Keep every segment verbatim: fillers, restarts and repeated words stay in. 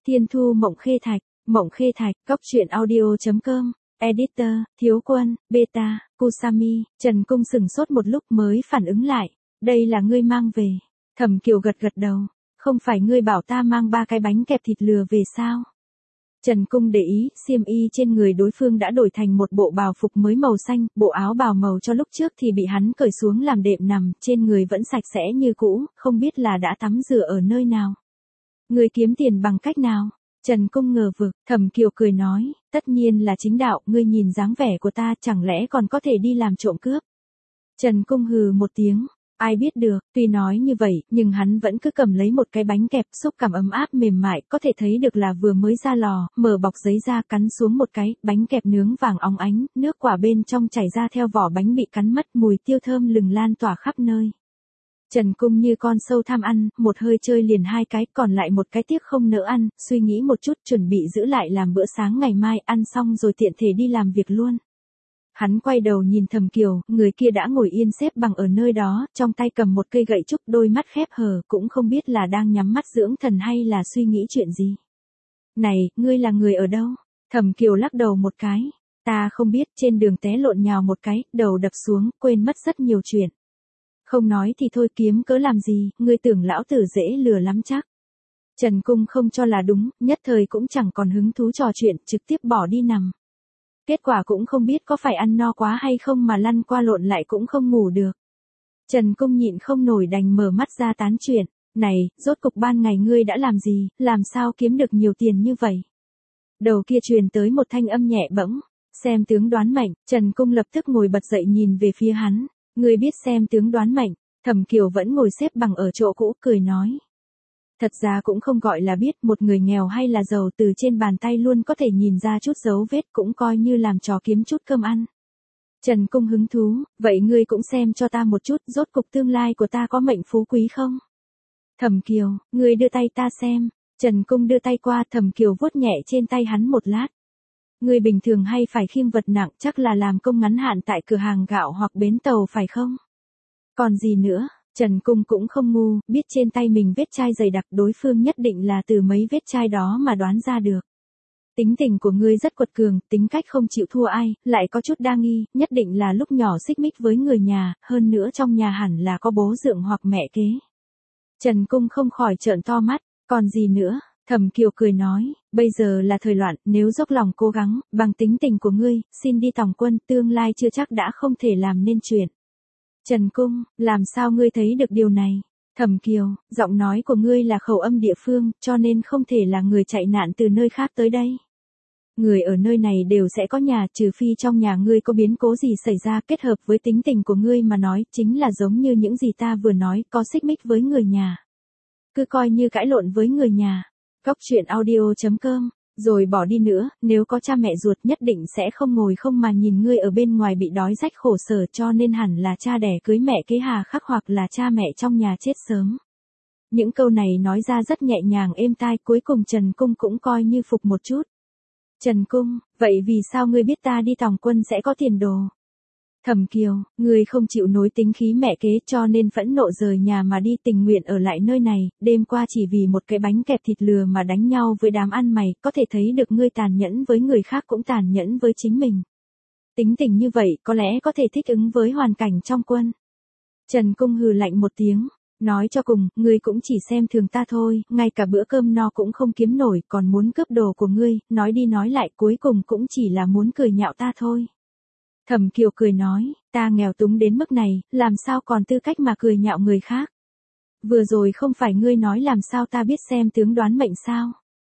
Thiên Thu Mộng Khê Thạch, Mộng Khê Thạch, Cóc truyện audio chấm com, Editor, Thiếu Quân, Beta, Kusami. Trần Cung sừng sốt một lúc mới phản ứng lại, đây là ngươi mang về. Thẩm Kiều gật gật đầu, không phải ngươi bảo ta mang ba cái bánh kẹp thịt lừa về sao? Trần Cung để ý, xiêm y trên người đối phương đã đổi thành một bộ bào phục mới màu xanh, bộ áo bào màu cho lúc trước thì bị hắn cởi xuống làm đệm nằm, trên người vẫn sạch sẽ như cũ, không biết là đã tắm rửa ở nơi nào. Ngươi kiếm tiền bằng cách nào? Trần Cung ngờ vực, Thẩm Kiều cười nói, tất nhiên là chính đạo, ngươi nhìn dáng vẻ của ta chẳng lẽ còn có thể đi làm trộm cướp. Trần Cung hừ một tiếng, ai biết được, tuy nói như vậy, nhưng hắn vẫn cứ cầm lấy một cái bánh kẹp, xúc cảm ấm áp mềm mại, có thể thấy được là vừa mới ra lò, mở bọc giấy ra cắn xuống một cái, bánh kẹp nướng vàng óng ánh, nước quả bên trong chảy ra theo vỏ bánh bị cắn mất, mùi tiêu thơm lừng lan tỏa khắp nơi. Trần Cung như con sâu tham ăn, một hơi chơi liền hai cái, còn lại một cái tiếc không nỡ ăn, suy nghĩ một chút chuẩn bị giữ lại làm bữa sáng ngày mai, ăn xong rồi tiện thể đi làm việc luôn. Hắn quay đầu nhìn Thẩm Kiều, người kia đã ngồi yên xếp bằng ở nơi đó, trong tay cầm một cây gậy trúc, đôi mắt khép hờ, cũng không biết là đang nhắm mắt dưỡng thần hay là suy nghĩ chuyện gì. Này, ngươi là người ở đâu? Thẩm Kiều lắc đầu một cái, ta không biết, trên đường té lộn nhào một cái, đầu đập xuống, quên mất rất nhiều chuyện. Không nói thì thôi, kiếm cớ làm gì, ngươi tưởng lão tử dễ lừa lắm chắc. Trần Cung không cho là đúng, nhất thời cũng chẳng còn hứng thú trò chuyện, trực tiếp bỏ đi nằm. Kết quả cũng không biết có phải ăn no quá hay không mà lăn qua lộn lại cũng không ngủ được. Trần Cung nhịn không nổi đành mở mắt ra tán chuyện, này, rốt cục ban ngày ngươi đã làm gì, làm sao kiếm được nhiều tiền như vậy? Đầu kia truyền tới một thanh âm nhẹ bẫng, xem tướng đoán mệnh, Trần Cung lập tức ngồi bật dậy nhìn về phía hắn, ngươi biết xem tướng đoán mệnh. Thẩm Kiều vẫn ngồi xếp bằng ở chỗ cũ, cười nói. Thật ra cũng không gọi là biết, một người nghèo hay là giàu từ trên bàn tay luôn có thể nhìn ra chút dấu vết, cũng coi như làm trò kiếm chút cơm ăn. Trần Cung hứng thú, vậy ngươi cũng xem cho ta một chút, rốt cục tương lai của ta có mệnh phú quý không? Thẩm Kiều, ngươi đưa tay ta xem. Trần Cung đưa tay qua, Thẩm Kiều vuốt nhẹ trên tay hắn một lát. Ngươi bình thường hay phải khiêng vật nặng, chắc là làm công ngắn hạn tại cửa hàng gạo hoặc bến tàu phải không? Còn gì nữa? Trần Cung cũng không ngu, biết trên tay mình vết chai dày đặc, đối phương nhất định là từ mấy vết chai đó mà đoán ra được. Tính tình của ngươi rất quật cường, tính cách không chịu thua ai, lại có chút đa nghi, nhất định là lúc nhỏ xích mích với người nhà, hơn nữa trong nhà hẳn là có bố dượng hoặc mẹ kế. Trần Cung không khỏi trợn to mắt, còn gì nữa? Thẩm Kiều cười nói, bây giờ là thời loạn, nếu dốc lòng cố gắng, bằng tính tình của ngươi, xin đi tòng quân, tương lai chưa chắc đã không thể làm nên chuyện. Trần Cung, làm sao ngươi thấy được điều này? Thẩm Kiều, giọng nói của ngươi là khẩu âm địa phương, cho nên không thể là người chạy nạn từ nơi khác tới đây. Người ở nơi này đều sẽ có nhà, trừ phi trong nhà ngươi có biến cố gì xảy ra, kết hợp với tính tình của ngươi mà nói, chính là giống như những gì ta vừa nói, có xích mích với người nhà. Cứ coi như cãi lộn với người nhà. Cóc truyện audio chấm com, rồi bỏ đi nữa, nếu có cha mẹ ruột nhất định sẽ không ngồi không mà nhìn ngươi ở bên ngoài bị đói rách khổ sở, cho nên hẳn là cha đẻ cưới mẹ kế hà khắc hoặc là cha mẹ trong nhà chết sớm. Những câu này nói ra rất nhẹ nhàng êm tai, cuối cùng Trần Cung cũng coi như phục một chút. Trần Cung, vậy vì sao ngươi biết ta đi tòng quân sẽ có tiền đồ? Thẩm Kiều, ngươi không chịu nối tính khí mẹ kế cho nên phẫn nộ rời nhà mà đi, tình nguyện ở lại nơi này, đêm qua chỉ vì một cái bánh kẹp thịt lừa mà đánh nhau với đám ăn mày, có thể thấy được ngươi tàn nhẫn với người khác cũng tàn nhẫn với chính mình. Tính tình như vậy có lẽ có thể thích ứng với hoàn cảnh trong quân. Trần Cung hừ lạnh một tiếng, nói cho cùng, ngươi cũng chỉ xem thường ta thôi, ngay cả bữa cơm no cũng không kiếm nổi, còn muốn cướp đồ của ngươi, nói đi nói lại cuối cùng cũng chỉ là muốn cười nhạo ta thôi. Thẩm Kiều cười nói, ta nghèo túng đến mức này, làm sao còn tư cách mà cười nhạo người khác? Vừa rồi không phải ngươi nói làm sao ta biết xem tướng đoán mệnh sao?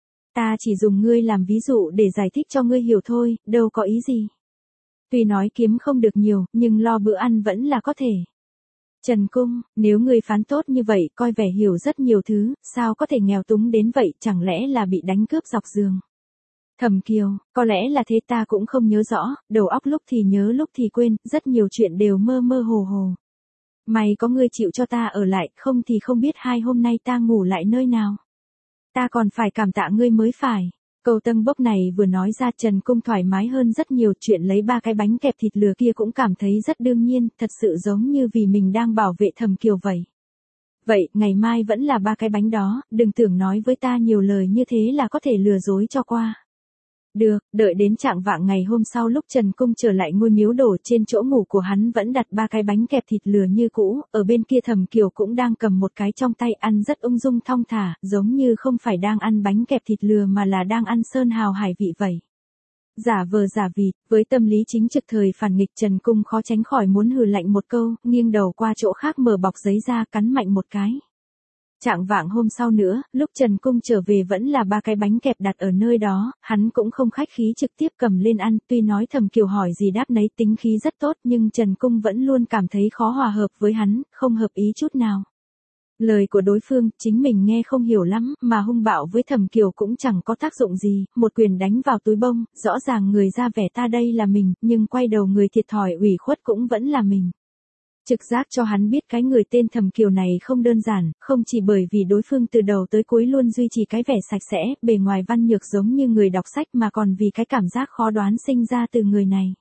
Ta chỉ dùng ngươi làm ví dụ để giải thích cho ngươi hiểu thôi, đâu có ý gì. Tuy nói kiếm không được nhiều, nhưng lo bữa ăn vẫn là có thể. Trần Cung, nếu ngươi phán tốt như vậy, coi vẻ hiểu rất nhiều thứ, sao có thể nghèo túng đến vậy, chẳng lẽ là bị đánh cướp dọc giường? Thẩm Kiều, có lẽ là thế, ta cũng không nhớ rõ, đầu óc lúc thì nhớ lúc thì quên, rất nhiều chuyện đều mơ mơ hồ hồ. May có ngươi chịu cho ta ở lại, không thì không biết hai hôm nay ta ngủ lại nơi nào. Ta còn phải cảm tạ ngươi mới phải. Câu tân bốc này vừa nói ra, Trần Cung thoải mái hơn rất nhiều, chuyện lấy ba cái bánh kẹp thịt lừa kia cũng cảm thấy rất đương nhiên, thật sự giống như vì mình đang bảo vệ Thẩm Kiều vậy. Vậy, ngày mai vẫn là ba cái bánh đó, đừng tưởng nói với ta nhiều lời như thế là có thể lừa dối cho qua. Được, đợi đến trạng vạng ngày hôm sau lúc Trần Cung trở lại ngôi miếu đổ, trên chỗ ngủ của hắn vẫn đặt ba cái bánh kẹp thịt lừa như cũ, ở bên kia Thẩm Kiều cũng đang cầm một cái trong tay ăn rất ung dung thong thả, giống như không phải đang ăn bánh kẹp thịt lừa mà là đang ăn sơn hào hải vị vậy. Giả vờ giả vịt, với tâm lý chính trực thời phản nghịch, Trần Cung khó tránh khỏi muốn hừ lạnh một câu, nghiêng đầu qua chỗ khác mở bọc giấy ra cắn mạnh một cái. Trạng vạng hôm sau nữa, lúc Trần Cung trở về vẫn là ba cái bánh kẹp đặt ở nơi đó, hắn cũng không khách khí trực tiếp cầm lên ăn, tuy nói Thẩm Kiều hỏi gì đáp nấy, tính khí rất tốt, nhưng Trần Cung vẫn luôn cảm thấy khó hòa hợp với hắn, không hợp ý chút nào. Lời của đối phương, chính mình nghe không hiểu lắm, mà hung bạo với Thẩm Kiều cũng chẳng có tác dụng gì, một quyền đánh vào túi bông, rõ ràng người ra vẻ ta đây là mình, nhưng quay đầu người thiệt thòi ủy khuất cũng vẫn là mình. Trực giác cho hắn biết cái người tên Thẩm Kiều này không đơn giản, không chỉ bởi vì đối phương từ đầu tới cuối luôn duy trì cái vẻ sạch sẽ, bề ngoài văn nhược giống như người đọc sách, mà còn vì cái cảm giác khó đoán sinh ra từ người này.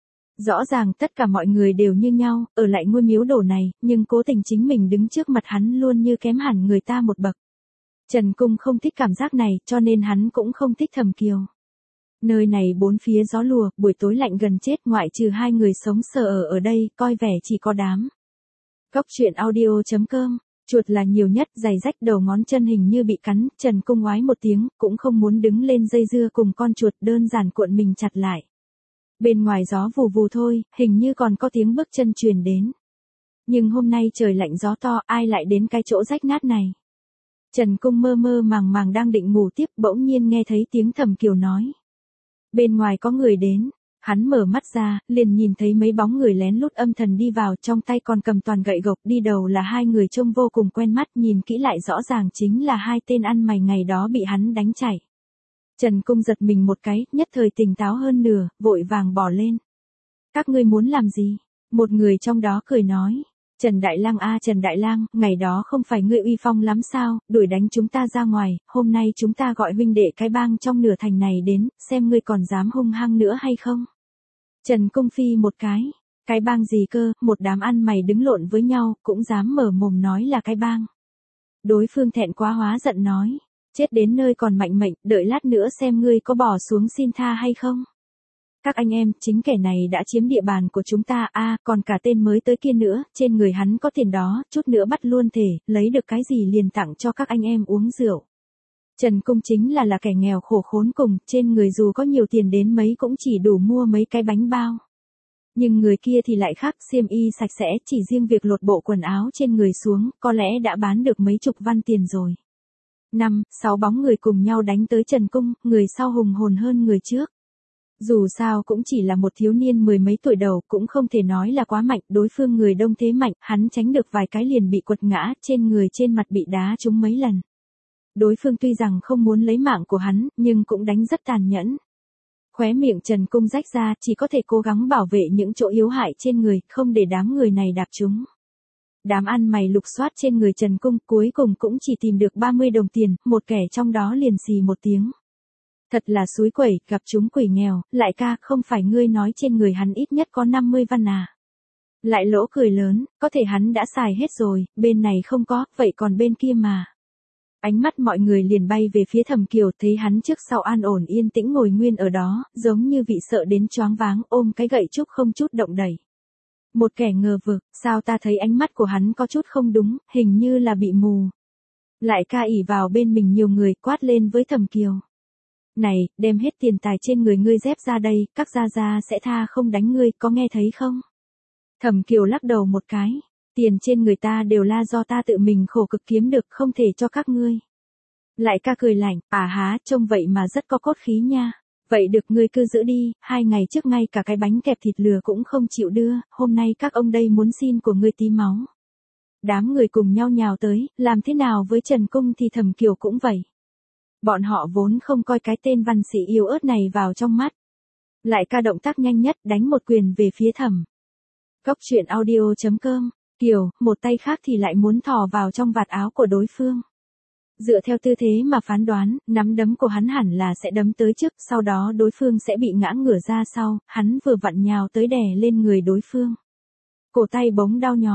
Rõ ràng tất cả mọi người đều như nhau, ở lại ngôi miếu đổ này, nhưng cố tình chính mình đứng trước mặt hắn luôn như kém hẳn người ta một bậc. Trần Cung không thích cảm giác này, cho nên hắn cũng không thích Thẩm Kiều. Nơi này bốn phía gió lùa, buổi tối lạnh gần chết, ngoại trừ hai người sống sờ ở ở đây, coi vẻ chỉ có đám. Cóc truyện audio chấm com, chuột là nhiều nhất, giày rách đầu ngón chân hình như bị cắn, Trần Cung oái một tiếng, cũng không muốn đứng lên dây dưa cùng con chuột, đơn giản cuộn mình chặt lại. Bên ngoài gió vù vù thôi, hình như còn có tiếng bước chân truyền đến. Nhưng hôm nay trời lạnh gió to, ai lại đến cái chỗ rách nát này? Trần Cung mơ mơ màng màng đang định ngủ tiếp, bỗng nhiên nghe thấy tiếng Thẩm Kiều nói. Bên ngoài có người đến, hắn mở mắt ra, liền nhìn thấy mấy bóng người lén lút âm thầm đi vào, trong tay còn cầm toàn gậy gộc, đi đầu là hai người trông vô cùng quen mắt, nhìn kỹ lại rõ ràng chính là hai tên ăn mày ngày đó bị hắn đánh chạy. Trần Cung giật mình một cái, nhất thời tỉnh táo hơn nửa, vội vàng bỏ lên. Các ngươi muốn làm gì? Một người trong đó cười nói. Trần Đại Lang a à, Trần Đại Lang, ngày đó không phải ngươi uy phong lắm sao, đuổi đánh chúng ta ra ngoài, hôm nay chúng ta gọi huynh đệ cái bang trong nửa thành này đến, xem ngươi còn dám hung hăng nữa hay không? Trần Cung phi một cái, cái bang gì cơ, một đám ăn mày đứng lộn với nhau, cũng dám mở mồm nói là cái bang. Đối phương thẹn quá hóa giận nói, chết đến nơi còn mạnh mệnh, đợi lát nữa xem ngươi có bỏ xuống xin tha hay không. Các anh em, chính kẻ này đã chiếm địa bàn của chúng ta, a à, còn cả tên mới tới kia nữa, trên người hắn có tiền đó, chút nữa bắt luôn thể, lấy được cái gì liền tặng cho các anh em uống rượu. Trần Cung chính là là kẻ nghèo khổ khốn cùng, trên người dù có nhiều tiền đến mấy cũng chỉ đủ mua mấy cái bánh bao. Nhưng người kia thì lại khác, xiêm y sạch sẽ, chỉ riêng việc lột bộ quần áo trên người xuống, có lẽ đã bán được mấy chục văn tiền rồi. Năm, sáu bóng người cùng nhau đánh tới Trần Cung, người sau hùng hồn hơn người trước. Dù sao cũng chỉ là một thiếu niên mười mấy tuổi đầu, cũng không thể nói là quá mạnh, đối phương người đông thế mạnh, hắn tránh được vài cái liền bị quật ngã, trên người trên mặt bị đá trúng mấy lần. Đối phương tuy rằng không muốn lấy mạng của hắn, nhưng cũng đánh rất tàn nhẫn. Khóe miệng Trần Cung rách ra, chỉ có thể cố gắng bảo vệ những chỗ yếu hại trên người, không để đám người này đạp trúng. Đám ăn mày lục soát trên người Trần Cung, cuối cùng cũng chỉ tìm được ba mươi đồng tiền, một kẻ trong đó liền xì một tiếng. Thật là xúi quẩy, gặp chúng quỷ nghèo, lại ca, không phải ngươi nói trên người hắn ít nhất có năm mươi văn à. Lại lỗ cười lớn, có thể hắn đã xài hết rồi, bên này không có, vậy còn bên kia mà. Ánh mắt mọi người liền bay về phía Thẩm Kiều, thấy hắn trước sau an ổn yên tĩnh ngồi nguyên ở đó, giống như vị sợ đến choáng váng, ôm cái gậy trúc không chút động đẩy. Một kẻ ngờ vực, sao ta thấy ánh mắt của hắn có chút không đúng, hình như là bị mù. Lại ca ỉ vào bên mình nhiều người, quát lên với Thẩm Kiều. Này, đem hết tiền tài trên người ngươi dép ra đây, các gia gia sẽ tha không đánh ngươi, có nghe thấy không? Thẩm Kiều lắc đầu một cái, tiền trên người ta đều là do ta tự mình khổ cực kiếm được, không thể cho các ngươi. Lại ca cười lạnh, à há, trông vậy mà rất có cốt khí nha. Vậy được ngươi cứ giữ đi, hai ngày trước ngay cả cái bánh kẹp thịt lừa cũng không chịu đưa, hôm nay các ông đây muốn xin của ngươi tí máu. Đám người cùng nhau nhào tới, làm thế nào với Trần Cung thì Thẩm Kiều cũng vậy. Bọn họ vốn không coi cái tên văn sĩ yếu ớt này vào trong mắt. Lại ca động tác nhanh nhất, đánh một quyền về phía Thẩm. Cóc truyện audio chấm com, Kiều, một tay khác thì lại muốn thò vào trong vạt áo của đối phương. Dựa theo tư thế mà phán đoán, nắm đấm của hắn hẳn là sẽ đấm tới trước, sau đó đối phương sẽ bị ngã ngửa ra sau, hắn vừa vặn nhào tới đè lên người đối phương. Cổ tay bỗng đau nhói,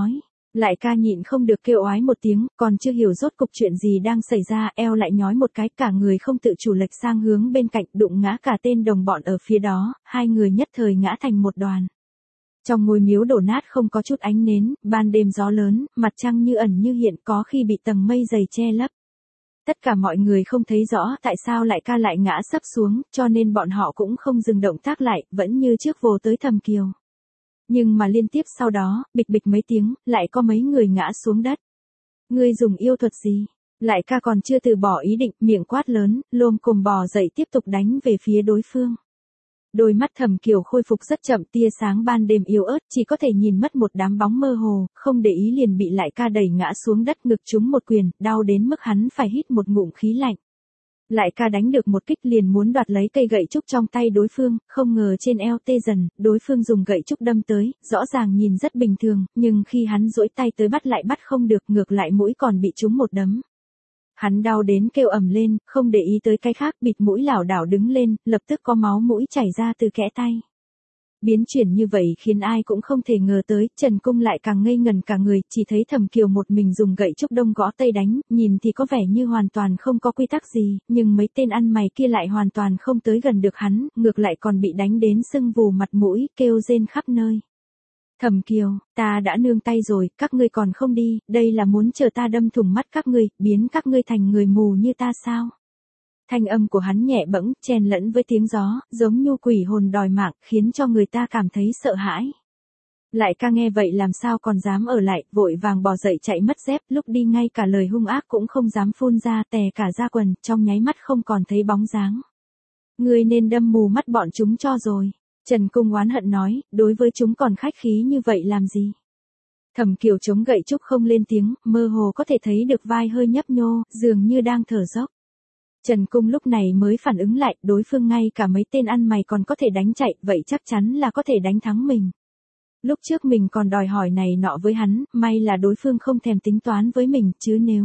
Lại ca nhịn không được kêu oái một tiếng, còn chưa hiểu rốt cục chuyện gì đang xảy ra, eo lại nhói một cái, cả người không tự chủ lệch sang hướng bên cạnh, đụng ngã cả tên đồng bọn ở phía đó, hai người nhất thời ngã thành một đoàn. Trong ngôi miếu đổ nát không có chút ánh nến, ban đêm gió lớn, mặt trăng như ẩn như hiện, có khi bị tầng mây dày che lấp. Tất cả mọi người không thấy rõ tại sao lại ca lại ngã sấp xuống, cho nên bọn họ cũng không dừng động tác lại, vẫn như trước vồ tới Thẩm Kiều. Nhưng mà liên tiếp sau đó, bịch bịch mấy tiếng, lại có mấy người ngã xuống đất. Ngươi dùng yêu thuật gì? Lại ca còn chưa từ bỏ ý định, miệng quát lớn, lồm cồm bò dậy tiếp tục đánh về phía đối phương. Đôi mắt Thẩm Kiều khôi phục rất chậm, tia sáng ban đêm yếu ớt, chỉ có thể nhìn mất một đám bóng mơ hồ, không để ý liền bị Lại ca đẩy ngã xuống đất, ngực trúng một quyền, đau đến mức hắn phải hít một ngụm khí lạnh. Lại ca đánh được một kích liền muốn đoạt lấy cây gậy trúc trong tay đối phương, không ngờ trên eo tê dần, đối phương dùng gậy trúc đâm tới, rõ ràng nhìn rất bình thường, nhưng khi hắn duỗi tay tới bắt lại bắt không được, ngược lại mũi còn bị trúng một đấm. Hắn đau đến kêu ầm lên, không để ý tới cái khác, bịt mũi lảo đảo đứng lên, lập tức có máu mũi chảy ra từ kẽ tay. Biến chuyển như vậy khiến ai cũng không thể ngờ tới, Trần Cung lại càng ngây ngần cả người, chỉ thấy Thẩm Kiều một mình dùng gậy trúc đông gõ tây đánh, nhìn thì có vẻ như hoàn toàn không có quy tắc gì, nhưng mấy tên ăn mày kia lại hoàn toàn không tới gần được hắn, ngược lại còn bị đánh đến sưng vù mặt mũi, kêu rên khắp nơi. Thẩm Kiều, ta đã nương tay rồi, các ngươi còn không đi, đây là muốn chờ ta đâm thủng mắt các ngươi, biến các ngươi thành người mù như ta sao? Thanh âm của hắn nhẹ bẫng, chen lẫn với tiếng gió, giống như quỷ hồn đòi mạng, khiến cho người ta cảm thấy sợ hãi. Lại ca nghe vậy làm sao còn dám ở lại, vội vàng bò dậy chạy mất dép, lúc đi ngay cả lời hung ác cũng không dám phun ra, tè cả da quần, trong nháy mắt không còn thấy bóng dáng. Ngươi nên đâm mù mắt bọn chúng cho rồi. Trần Cung oán hận nói, đối với chúng còn khách khí như vậy làm gì? Thẩm Kiều chống gậy trúc không lên tiếng, mơ hồ có thể thấy được vai hơi nhấp nhô, dường như đang thở dốc. Trần Cung lúc này mới phản ứng lại, đối phương ngay cả mấy tên ăn mày còn có thể đánh chạy, vậy chắc chắn là có thể đánh thắng mình. Lúc trước mình còn đòi hỏi này nọ với hắn, may là đối phương không thèm tính toán với mình, chứ nếu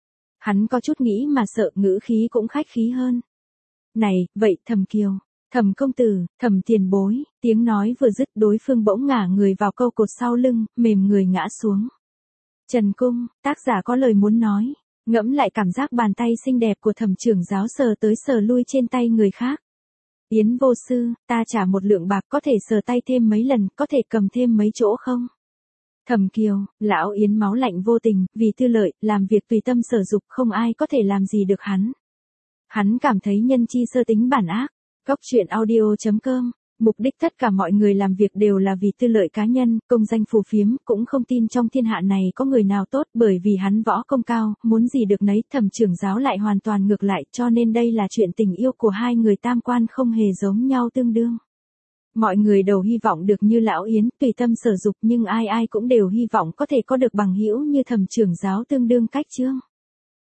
hắn có chút nghĩ mà sợ, ngữ khí cũng khách khí hơn. Này, vậy Thẩm Kiều, Thẩm công tử, Thẩm tiền bối, tiếng nói vừa dứt đối phương bỗng ngả người vào câu cột sau lưng, mềm người ngã xuống. Trần Cung, tác giả có lời muốn nói, ngẫm lại cảm giác bàn tay xinh đẹp của Thẩm trưởng giáo sờ tới sờ lui trên tay người khác. Yến vô sư, ta trả một lượng bạc có thể sờ tay thêm mấy lần, có thể cầm thêm mấy chỗ không? Thẩm Kiều, lão Yến máu lạnh vô tình, vì tư lợi, làm việc tùy tâm sở dục, không ai có thể làm gì được hắn. Hắn cảm thấy nhân chi sơ tính bản ác. Góc truyện audio chấm com, mục đích tất cả mọi người làm việc đều là vì tư lợi cá nhân, công danh phù phiếm, cũng không tin trong thiên hạ này có người nào tốt, bởi vì hắn võ công cao, muốn gì được nấy, Thẩm trưởng giáo lại hoàn toàn ngược lại, cho nên đây là chuyện tình yêu của hai người tam quan không hề giống nhau tương đương. Mọi người đều hy vọng được như lão Yến, tùy tâm sở dục, nhưng ai ai cũng đều hy vọng có thể có được bằng hữu như Thẩm trưởng giáo tương đương cách chương.